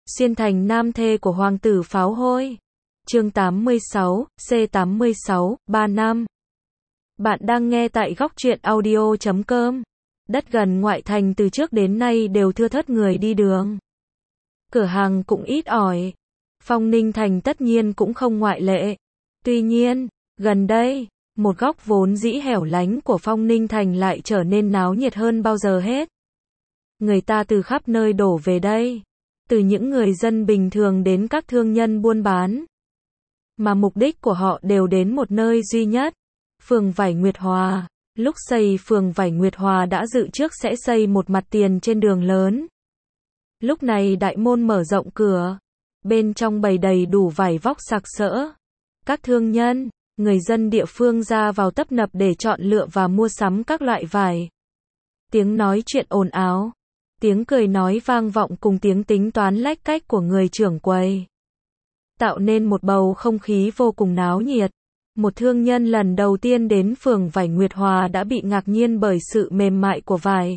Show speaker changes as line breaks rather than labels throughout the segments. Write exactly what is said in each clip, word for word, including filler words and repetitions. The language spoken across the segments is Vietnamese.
Xuyên thành nam thê của hoàng tử pháo hôi. Chương tám mươi sáu, C tám mươi sáu, ba năm. Bạn đang nghe tại góc truyện audio chấm com. Đất gần ngoại thành từ trước đến nay đều thưa thớt người đi đường. Cửa hàng cũng ít ỏi. Phong Ninh Thành tất nhiên cũng không ngoại lệ. Tuy nhiên, gần đây, một góc vốn dĩ hẻo lánh của Phong Ninh Thành lại trở nên náo nhiệt hơn bao giờ hết. Người ta từ khắp nơi đổ về đây. Từ những người dân bình thường đến các thương nhân buôn bán. Mà mục đích của họ đều đến một nơi duy nhất, phường Vải Nguyệt Hòa. Lúc xây phường Vải Nguyệt Hòa đã dự trước sẽ xây một mặt tiền trên đường lớn. Lúc này đại môn mở rộng cửa, bên trong bày đầy đủ vải vóc sặc sỡ. Các thương nhân, người dân địa phương ra vào tấp nập để chọn lựa và mua sắm các loại vải. Tiếng nói chuyện ồn ào, tiếng cười nói vang vọng cùng tiếng tính toán lách cách của người trưởng quầy, tạo nên một bầu không khí vô cùng náo nhiệt. Một thương nhân lần đầu tiên đến phường Vải Nguyệt Hòa đã bị ngạc nhiên bởi sự mềm mại của vải.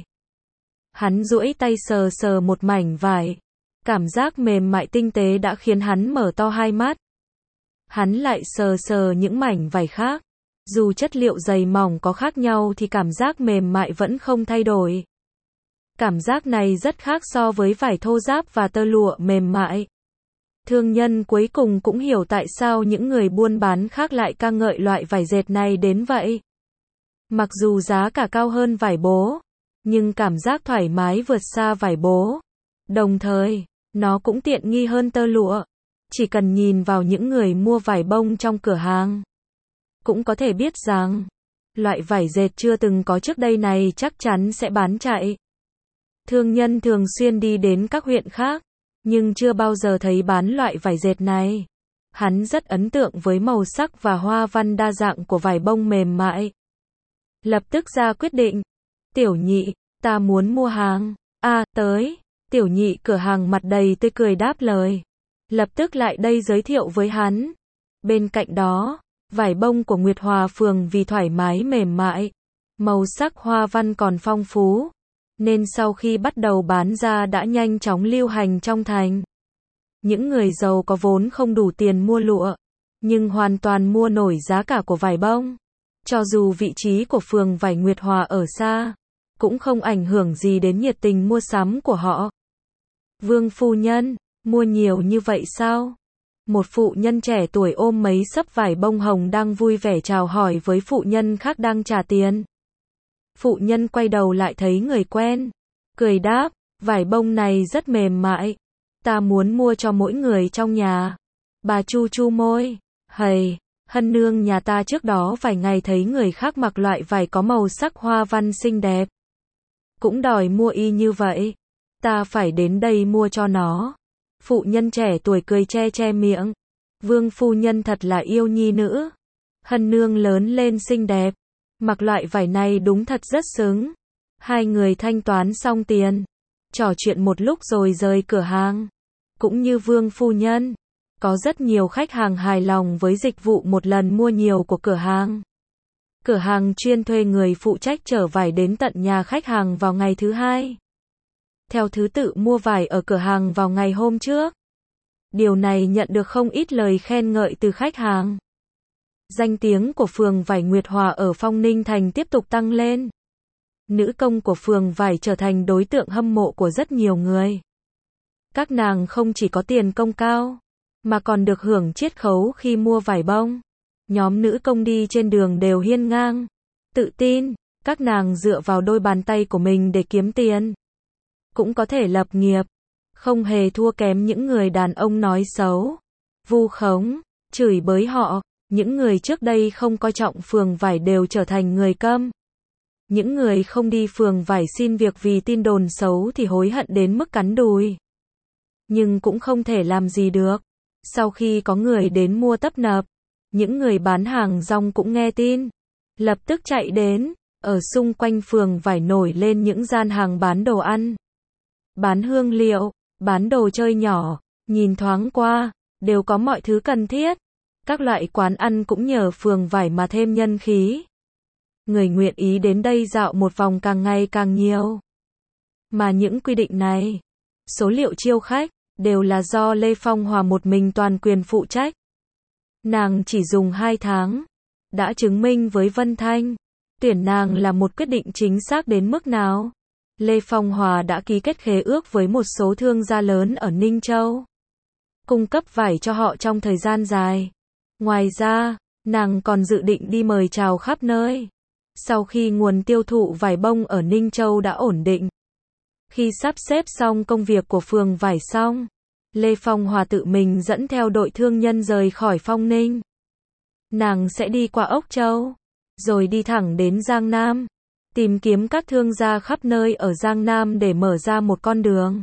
Hắn duỗi tay sờ sờ một mảnh vải. Cảm giác mềm mại tinh tế đã khiến hắn mở to hai mắt. Hắn lại sờ sờ những mảnh vải khác. Dù chất liệu dày mỏng có khác nhau thì cảm giác mềm mại vẫn không thay đổi. Cảm giác này rất khác so với vải thô ráp và tơ lụa mềm mại. Thương nhân cuối cùng cũng hiểu tại sao những người buôn bán khác lại ca ngợi loại vải dệt này đến vậy. Mặc dù giá cả cao hơn vải bố, nhưng cảm giác thoải mái vượt xa vải bố. Đồng thời, nó cũng tiện nghi hơn tơ lụa. Chỉ cần nhìn vào những người mua vải bông trong cửa hàng, cũng có thể biết rằng, loại vải dệt chưa từng có trước đây này chắc chắn sẽ bán chạy. Thương nhân thường xuyên đi đến các huyện khác, nhưng chưa bao giờ thấy bán loại vải dệt này. Hắn rất ấn tượng với màu sắc và hoa văn đa dạng của vải bông mềm mại. Lập tức ra quyết định. Tiểu Nhị, ta muốn mua hàng. À, tới. Tiểu Nhị cửa hàng mặt đầy tươi cười đáp lời. Lập tức lại đây giới thiệu với hắn. Bên cạnh đó, vải bông của Nguyệt Hòa phường vì thoải mái mềm mại, màu sắc hoa văn còn phong phú, nên sau khi bắt đầu bán ra đã nhanh chóng lưu hành trong thành. Những người giàu có vốn không đủ tiền mua lụa, nhưng hoàn toàn mua nổi giá cả của vải bông. Cho dù vị trí của phường Vải Nguyệt Hòa ở xa, cũng không ảnh hưởng gì đến nhiệt tình mua sắm của họ. Vương phu nhân, mua nhiều như vậy sao? Một phụ nhân trẻ tuổi ôm mấy xấp vải bông hồng đang vui vẻ chào hỏi với phụ nhân khác đang trả tiền. Phụ nhân quay đầu lại thấy người quen, cười đáp, vải bông này rất mềm mại, ta muốn mua cho mỗi người trong nhà. Bà chu chu môi, hầy, Hân nương nhà ta trước đó vài ngày thấy người khác mặc loại vải có màu sắc hoa văn xinh đẹp, cũng đòi mua y như vậy, ta phải đến đây mua cho nó. Phụ nhân trẻ tuổi cười che che miệng, Vương phu nhân thật là yêu nhi nữ. Hân nương lớn lên xinh đẹp, mặc loại vải này đúng thật rất xứng. Hai người thanh toán xong tiền, trò chuyện một lúc rồi rời cửa hàng. Cũng như Vương phu nhân, có rất nhiều khách hàng hài lòng với dịch vụ một lần mua nhiều của cửa hàng. Cửa hàng chuyên thuê người phụ trách chở vải đến tận nhà khách hàng vào ngày thứ hai, theo thứ tự mua vải ở cửa hàng vào ngày hôm trước. Điều này nhận được không ít lời khen ngợi từ khách hàng. Danh tiếng của phường Vải Nguyệt Hòa ở Phong Ninh Thành tiếp tục tăng lên. Nữ công của phường Vải trở thành đối tượng hâm mộ của rất nhiều người. Các nàng không chỉ có tiền công cao, mà còn được hưởng chiết khấu khi mua vải bông. Nhóm nữ công đi trên đường đều hiên ngang, tự tin, các nàng dựa vào đôi bàn tay của mình để kiếm tiền. Cũng có thể lập nghiệp, không hề thua kém những người đàn ông nói xấu, vu khống, chửi bới họ. Những người trước đây không coi trọng phường Vải đều trở thành người câm. Những người không đi phường Vải xin việc vì tin đồn xấu thì hối hận đến mức cắn đùi. Nhưng cũng không thể làm gì được. Sau khi có người đến mua tấp nập, những người bán hàng rong cũng nghe tin, lập tức chạy đến. Ở xung quanh phường Vải nổi lên những gian hàng bán đồ ăn, bán hương liệu, bán đồ chơi nhỏ, nhìn thoáng qua, đều có mọi thứ cần thiết. Các loại quán ăn cũng nhờ phường Vải mà thêm nhân khí. Người nguyện ý đến đây dạo một vòng càng ngày càng nhiều. Mà những quy định này, số liệu chiêu khách, đều là do Lê Phong Hòa một mình toàn quyền phụ trách. Nàng chỉ dùng hai tháng, đã chứng minh với Vân Thanh, tuyển nàng là một quyết định chính xác đến mức nào. Lê Phong Hòa đã ký kết khế ước với một số thương gia lớn ở Ninh Châu, cung cấp vải cho họ trong thời gian dài. Ngoài ra, nàng còn dự định đi mời chào khắp nơi. Sau khi nguồn tiêu thụ vải bông ở Ninh Châu đã ổn định, khi sắp xếp xong công việc của phường vải xong, Lê Phong Hòa tự mình dẫn theo đội thương nhân rời khỏi Phong Ninh. Nàng sẽ đi qua Ốc Châu, rồi đi thẳng đến Giang Nam, tìm kiếm các thương gia khắp nơi ở Giang Nam để mở ra một con đường,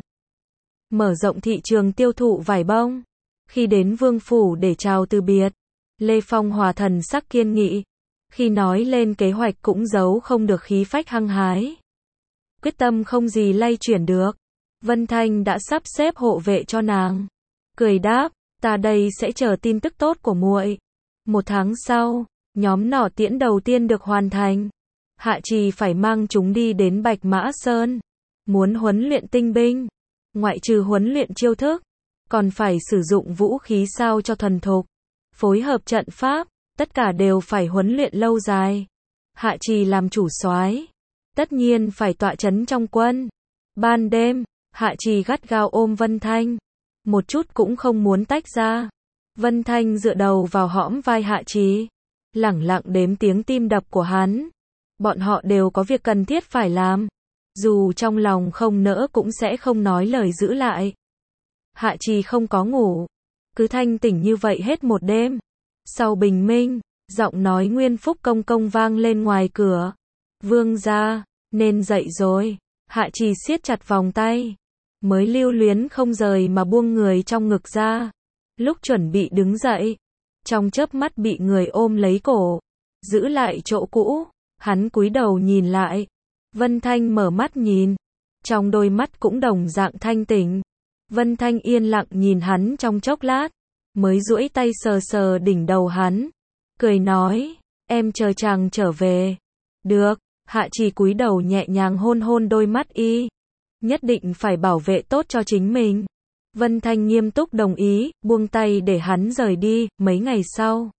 mở rộng thị trường tiêu thụ vải bông. Khi đến Vương Phủ để chào từ biệt, Lê Phong Hòa thần sắc kiên nghị, khi nói lên kế hoạch cũng giấu không được khí phách hăng hái. Quyết tâm không gì lay chuyển được. Vân Thanh đã sắp xếp hộ vệ cho nàng. Cười đáp, ta đây sẽ chờ tin tức tốt của muội. Một tháng sau, nhóm nỏ tiễn đầu tiên được hoàn thành. Hạ Trì phải mang chúng đi đến Bạch Mã Sơn. Muốn huấn luyện tinh binh, ngoại trừ huấn luyện chiêu thức, còn phải sử dụng vũ khí sao cho thuần thục, phối hợp trận pháp, tất cả đều phải huấn luyện lâu dài. Hạ Trì làm chủ soái, tất nhiên phải tọa chấn trong quân. Ban đêm, Hạ Trì gắt gao ôm Vân Thanh, một chút cũng không muốn tách ra. Vân Thanh dựa đầu vào hõm vai Hạ Trì, lẳng lặng đếm tiếng tim đập của hắn. Bọn họ đều có việc cần thiết phải làm, dù trong lòng không nỡ cũng sẽ không nói lời giữ lại. Hạ Trì không có ngủ, cứ thanh tỉnh như vậy hết một đêm. Sau bình minh, giọng nói Nguyên Phúc công công vang lên ngoài cửa. Vương gia, nên dậy rồi. Hạ Trì siết chặt vòng tay, mới lưu luyến không rời mà buông người trong ngực ra. Lúc chuẩn bị đứng dậy, trong chớp mắt bị người ôm lấy cổ, giữ lại chỗ cũ. Hắn cúi đầu nhìn lại. Vân Thanh mở mắt nhìn, trong đôi mắt cũng đồng dạng thanh tỉnh. Vân Thanh yên lặng nhìn hắn trong chốc lát, mới duỗi tay sờ sờ đỉnh đầu hắn, cười nói, em chờ chàng trở về. Được. Hạ Trì cúi đầu nhẹ nhàng hôn hôn đôi mắt y, nhất định phải bảo vệ tốt cho chính mình. Vân Thanh nghiêm túc đồng ý, buông tay để hắn rời đi. Mấy ngày sau,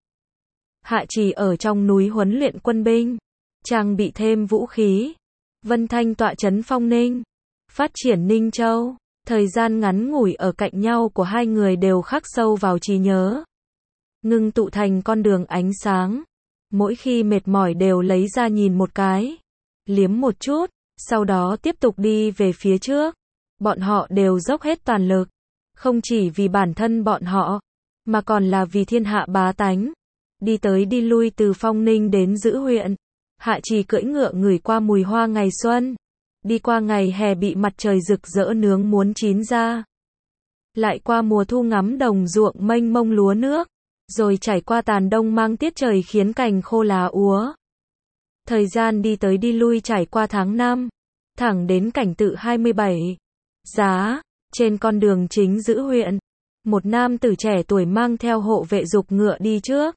Hạ Trì ở trong núi huấn luyện quân binh, trang bị thêm vũ khí. Vân Thanh tọa trấn Phong Ninh, phát triển Ninh Châu. Thời gian ngắn ngủi ở cạnh nhau của hai người đều khắc sâu vào trí nhớ, ngưng tụ thành con đường ánh sáng. Mỗi khi mệt mỏi đều lấy ra nhìn một cái, liếm một chút, sau đó tiếp tục đi về phía trước. Bọn họ đều dốc hết toàn lực, không chỉ vì bản thân bọn họ, mà còn là vì thiên hạ bá tánh. Đi tới đi lui từ Phong Ninh đến Dữ huyện, Hạ Trì cưỡi ngựa ngửi qua mùi hoa ngày xuân, đi qua ngày hè bị mặt trời rực rỡ nướng muốn chín ra, lại qua mùa thu ngắm đồng ruộng mênh mông lúa nước, rồi trải qua tàn đông mang tiết trời khiến cành khô lá úa. Thời gian đi tới đi lui trải qua tháng năm, thẳng đến cảnh tự hai mươi bảy. Giá, trên con đường chính Dữ huyện, một nam tử trẻ tuổi mang theo hộ vệ giục ngựa đi trước.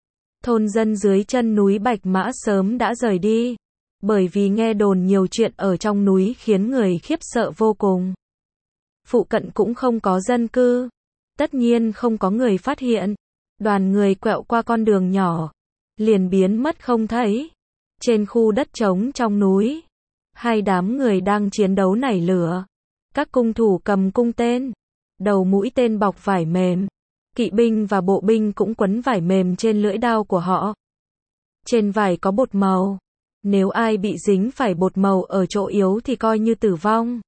Thôn dân dưới chân núi Bạch Mã sớm đã rời đi, bởi vì nghe đồn nhiều chuyện ở trong núi khiến người khiếp sợ vô cùng. Phụ cận cũng không có dân cư, tất nhiên không có người phát hiện. Đoàn người quẹo qua con đường nhỏ, liền biến mất không thấy. Trên khu đất trống trong núi, hai đám người đang chiến đấu nảy lửa. Các cung thủ cầm cung tên, đầu mũi tên bọc vải mềm. Kỵ binh và bộ binh cũng quấn vải mềm trên lưỡi đao của họ. Trên vải có bột màu, nếu ai bị dính phải bột màu ở chỗ yếu thì coi như tử vong.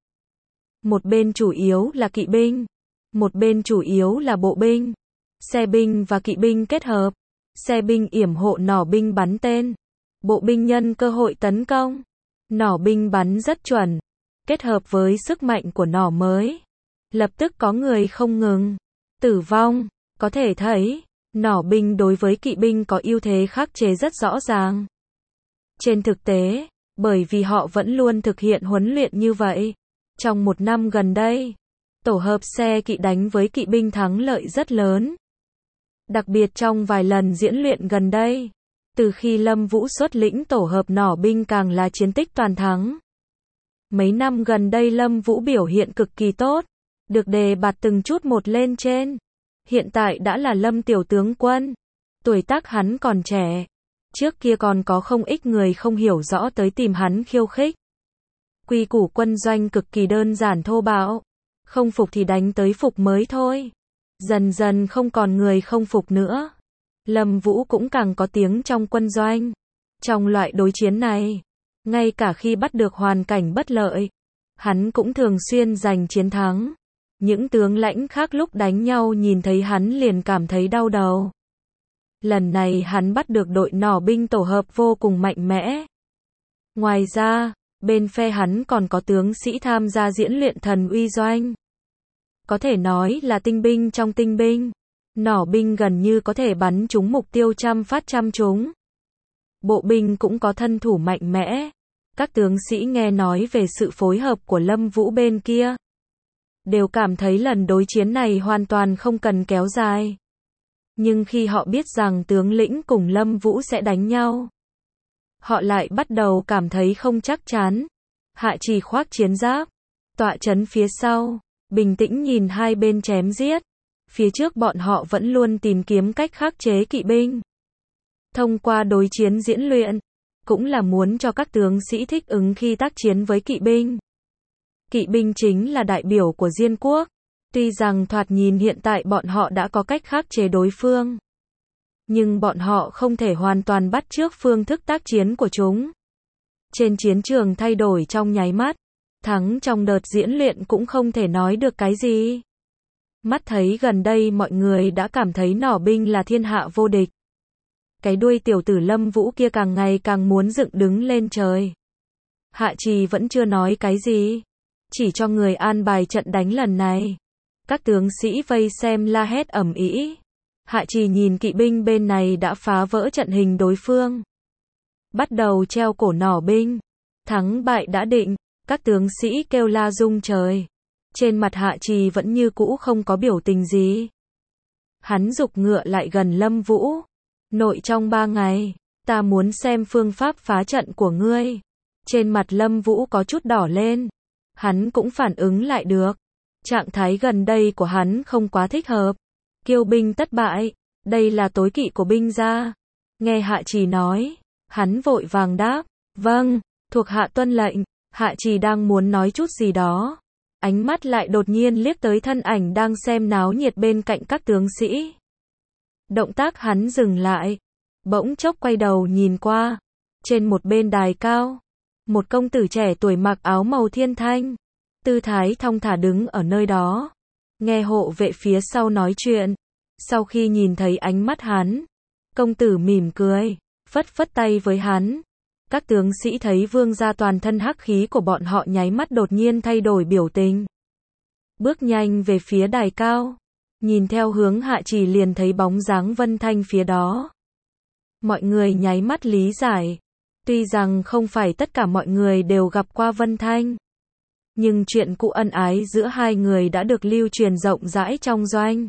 Một bên chủ yếu là kỵ binh, một bên chủ yếu là bộ binh. Xe binh và kỵ binh kết hợp, xe binh yểm hộ nỏ binh bắn tên, bộ binh nhân cơ hội tấn công. Nỏ binh bắn rất chuẩn, kết hợp với sức mạnh của nỏ mới, lập tức có người không ngừng tử vong. Có thể thấy, nỏ binh đối với kỵ binh có ưu thế khắc chế rất rõ ràng. Trên thực tế, bởi vì họ vẫn luôn thực hiện huấn luyện như vậy, trong một năm gần đây, tổ hợp xe kỵ đánh với kỵ binh thắng lợi rất lớn. Đặc biệt trong vài lần diễn luyện gần đây, từ khi Lâm Vũ xuất lĩnh tổ hợp nỏ binh càng là chiến tích toàn thắng. Mấy năm gần đây Lâm Vũ biểu hiện cực kỳ tốt, được đề bạt từng chút một lên trên. Hiện tại đã là Lâm tiểu tướng quân. Tuổi tác hắn còn trẻ. Trước kia còn có không ít người không hiểu rõ tới tìm hắn khiêu khích. Quy củ quân doanh cực kỳ đơn giản thô bạo. Không phục thì đánh tới phục mới thôi. Dần dần không còn người không phục nữa. Lâm Vũ cũng càng có tiếng trong quân doanh. Trong loại đối chiến này, ngay cả khi bắt được hoàn cảnh bất lợi, hắn cũng thường xuyên giành chiến thắng. Những tướng lãnh khác lúc đánh nhau nhìn thấy hắn liền cảm thấy đau đầu. Lần này hắn bắt được đội nỏ binh tổ hợp vô cùng mạnh mẽ. Ngoài ra, bên phe hắn còn có tướng sĩ tham gia diễn luyện thần uy doanh. Có thể nói là tinh binh trong tinh binh. Nỏ binh gần như có thể bắn trúng mục tiêu trăm phát trăm trúng. Bộ binh cũng có thân thủ mạnh mẽ. Các tướng sĩ nghe nói về sự phối hợp của Lâm Vũ bên kia, đều cảm thấy lần đối chiến này hoàn toàn không cần kéo dài. Nhưng khi họ biết rằng tướng lĩnh cùng Lâm Vũ sẽ đánh nhau, họ lại bắt đầu cảm thấy không chắc chắn. Hạ Trì khoác chiến giáp, tọa trấn phía sau, bình tĩnh nhìn hai bên chém giết. Phía trước bọn họ vẫn luôn tìm kiếm cách khắc chế kỵ binh. Thông qua đối chiến diễn luyện, cũng là muốn cho các tướng sĩ thích ứng khi tác chiến với kỵ binh. Kỵ binh chính là đại biểu của Diên quốc. Tuy rằng thoạt nhìn hiện tại bọn họ đã có cách khắc chế đối phương, nhưng bọn họ không thể hoàn toàn bắt chước phương thức tác chiến của chúng. Trên chiến trường thay đổi trong nháy mắt, thắng trong đợt diễn luyện cũng không thể nói được cái gì. Mắt thấy gần đây mọi người đã cảm thấy nỏ binh là thiên hạ vô địch. Cái đuôi tiểu tử Lâm Vũ kia càng ngày càng muốn dựng đứng lên trời. Hạ Trì vẫn chưa nói cái gì, chỉ cho người an bài trận đánh lần này. Các tướng sĩ vây xem la hét ầm ĩ. Hạ Trì nhìn kỵ binh bên này đã phá vỡ trận hình đối phương, bắt đầu treo cổ nỏ binh. Thắng bại đã định, các tướng sĩ kêu la rung trời. Trên mặt Hạ Trì vẫn như cũ không có biểu tình gì. Hắn giục ngựa lại gần Lâm Vũ. Nội trong ba ngày, ta muốn xem phương pháp phá trận của ngươi. Trên mặt Lâm Vũ có chút đỏ lên. Hắn cũng phản ứng lại được. Trạng thái gần đây của hắn không quá thích hợp. Kiêu binh tất bại, đây là tối kỵ của binh gia. Nghe Hạ Trì nói, hắn vội vàng đáp, vâng, thuộc hạ tuân lệnh. Hạ Trì đang muốn nói chút gì đó, ánh mắt lại đột nhiên liếc tới thân ảnh đang xem náo nhiệt bên cạnh các tướng sĩ. Động tác hắn dừng lại, bỗng chốc quay đầu nhìn qua. Trên một bên đài cao, một công tử trẻ tuổi mặc áo màu thiên thanh, tư thái thong thả đứng ở nơi đó, nghe hộ vệ phía sau nói chuyện. Sau khi nhìn thấy ánh mắt hắn, công tử mỉm cười, phất phất tay với hắn. Các tướng sĩ thấy vương gia toàn thân hắc khí của bọn họ nháy mắt đột nhiên thay đổi biểu tình. Bước nhanh về phía đài cao, nhìn theo hướng Hạ Trì liền thấy bóng dáng Vân Thanh phía đó. Mọi người nháy mắt lý giải. Tuy rằng không phải tất cả mọi người đều gặp qua Vân Thanh, nhưng chuyện cũ ân ái giữa hai người đã được lưu truyền rộng rãi trong doanh.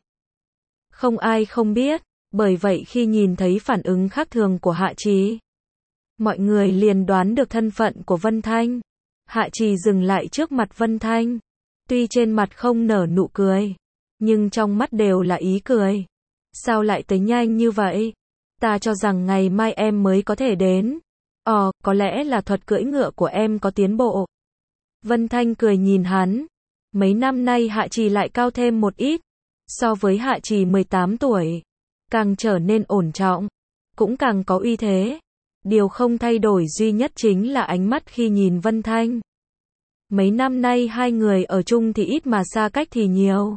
Không ai không biết, bởi vậy khi nhìn thấy phản ứng khác thường của Hạ Trì, mọi người liền đoán được thân phận của Vân Thanh. Hạ Trì dừng lại trước mặt Vân Thanh, tuy trên mặt không nở nụ cười, nhưng trong mắt đều là ý cười. Sao lại tới nhanh như vậy? Ta cho rằng ngày mai em mới có thể đến. Ồ, có lẽ là thuật cưỡi ngựa của em có tiến bộ. Vân Thanh cười nhìn hắn. Mấy năm nay Hạ Trì lại cao thêm một ít. So với Hạ Trì mười tám tuổi, càng trở nên ổn trọng, cũng càng có uy thế. Điều không thay đổi duy nhất chính là ánh mắt khi nhìn Vân Thanh. Mấy năm nay hai người ở chung thì ít mà xa cách thì nhiều.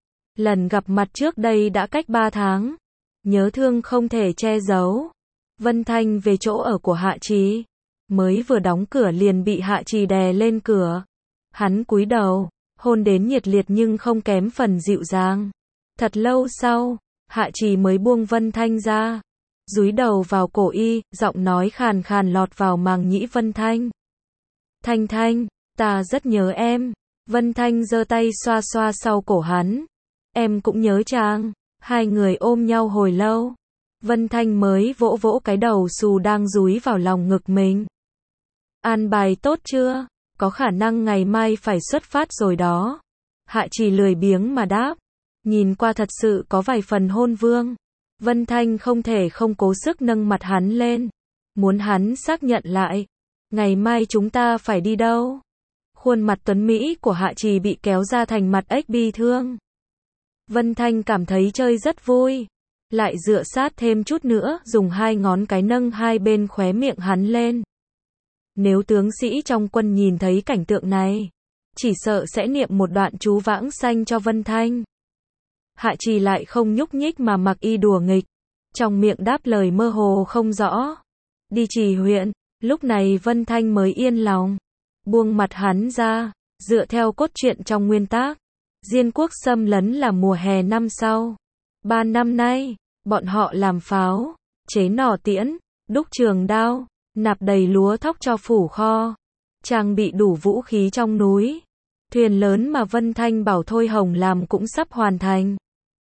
Lần gặp mặt trước đây đã cách ba tháng. Nhớ thương không thể che giấu. Vân Thanh về chỗ ở của Hạ Trì, mới vừa đóng cửa liền bị Hạ Trì đè lên cửa. Hắn cúi đầu, hôn đến nhiệt liệt nhưng không kém phần dịu dàng. Thật lâu sau, Hạ Trì mới buông Vân Thanh ra, dúi đầu vào cổ y, giọng nói khàn khàn lọt vào màng nhĩ Vân Thanh. Thanh Thanh, ta rất nhớ em. Vân Thanh giơ tay xoa xoa sau cổ hắn. Em cũng nhớ chàng. Hai người ôm nhau hồi lâu. Vân Thanh mới vỗ vỗ cái đầu xù đang dúi vào lòng ngực mình. An bài tốt chưa? Có khả năng ngày mai phải xuất phát rồi đó. Hạ Trì lười biếng mà đáp. Nhìn qua thật sự có vài phần hôn vương. Vân Thanh không thể không cố sức nâng mặt hắn lên. Muốn hắn xác nhận lại. Ngày mai chúng ta phải đi đâu? Khuôn mặt tuấn Mỹ của Hạ Trì bị kéo ra thành mặt ếch bi thương. Vân Thanh cảm thấy chơi rất vui. Lại dựa sát thêm chút nữa, dùng hai ngón cái nâng hai bên khóe miệng hắn lên. Nếu tướng sĩ trong quân nhìn thấy cảnh tượng này, chỉ sợ sẽ niệm một đoạn chú vãng sanh cho Vân Thanh. Hạ Trì lại không nhúc nhích mà mặc y đùa nghịch. Trong miệng đáp lời mơ hồ không rõ. Đi Trì huyện, lúc này Vân Thanh mới yên lòng. Buông mặt hắn ra, dựa theo cốt truyện trong nguyên tác. Diên quốc xâm lấn là mùa hè năm sau. Ba năm nay, bọn họ làm pháo, chế nỏ tiễn, đúc trường đao, nạp đầy lúa thóc cho phủ kho, trang bị đủ vũ khí trong núi. Thuyền lớn mà Vân Thanh bảo Thôi Hồng làm cũng sắp hoàn thành.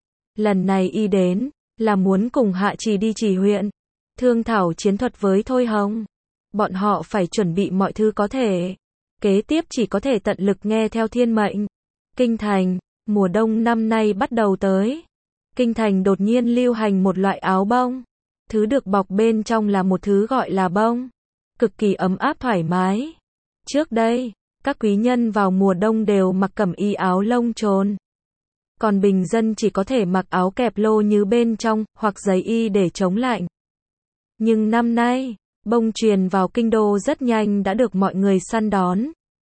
Lần này y đến, là muốn cùng Hạ Trì đi Trì huyện, thương thảo chiến thuật với Thôi Hồng. Bọn họ phải chuẩn bị mọi thứ có thể. Kế tiếp chỉ có thể tận lực nghe theo thiên mệnh. Kinh thành, mùa đông năm nay bắt đầu tới. Kinh thành đột nhiên lưu hành một loại áo bông. Thứ được bọc bên trong là một thứ gọi là bông. Cực kỳ ấm áp thoải mái. Trước đây, các quý nhân vào mùa đông đều mặc cẩm y áo lông trồn. Còn bình dân chỉ có thể mặc áo kẹp lô như bên trong, hoặc giày y để chống lạnh. Nhưng năm nay, bông truyền vào kinh đô rất nhanh đã được mọi người săn đón.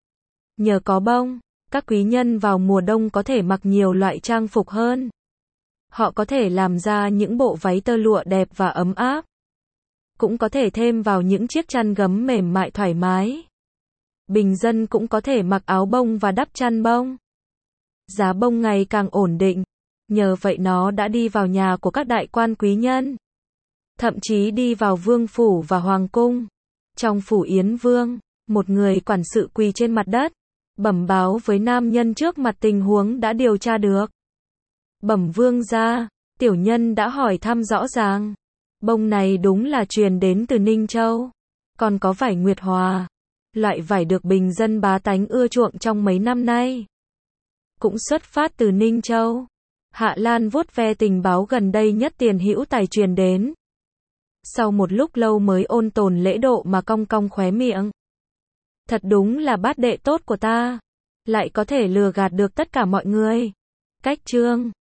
Nhờ có bông, các quý nhân vào mùa đông có thể mặc nhiều loại trang phục hơn. Họ có thể làm ra những bộ váy tơ lụa đẹp và ấm áp. Cũng có thể thêm vào những chiếc chăn gấm mềm mại thoải mái. Bình dân cũng có thể mặc áo bông và đắp chăn bông. Giá bông ngày càng ổn định. Nhờ vậy nó đã đi vào nhà của các đại quan quý nhân. Thậm chí đi vào vương phủ và hoàng cung. Trong phủ Yến Vương, một người quản sự quỳ trên mặt đất, bẩm báo với nam nhân trước mặt tình huống đã điều tra được. Bẩm vương gia, tiểu nhân đã hỏi thăm rõ ràng. Bông này đúng là truyền đến từ Ninh Châu. Còn có vải Nguyệt Hòa. Loại vải được bình dân bá tánh ưa chuộng trong mấy năm nay. Cũng xuất phát từ Ninh Châu. Hạ Lan vuốt ve tình báo gần đây nhất tiền hữu tài truyền đến. Sau một lúc lâu mới ôn tồn lễ độ mà cong cong khóe miệng. Thật đúng là bát đệ tốt của ta. Lại có thể lừa gạt được tất cả mọi người. Cách chương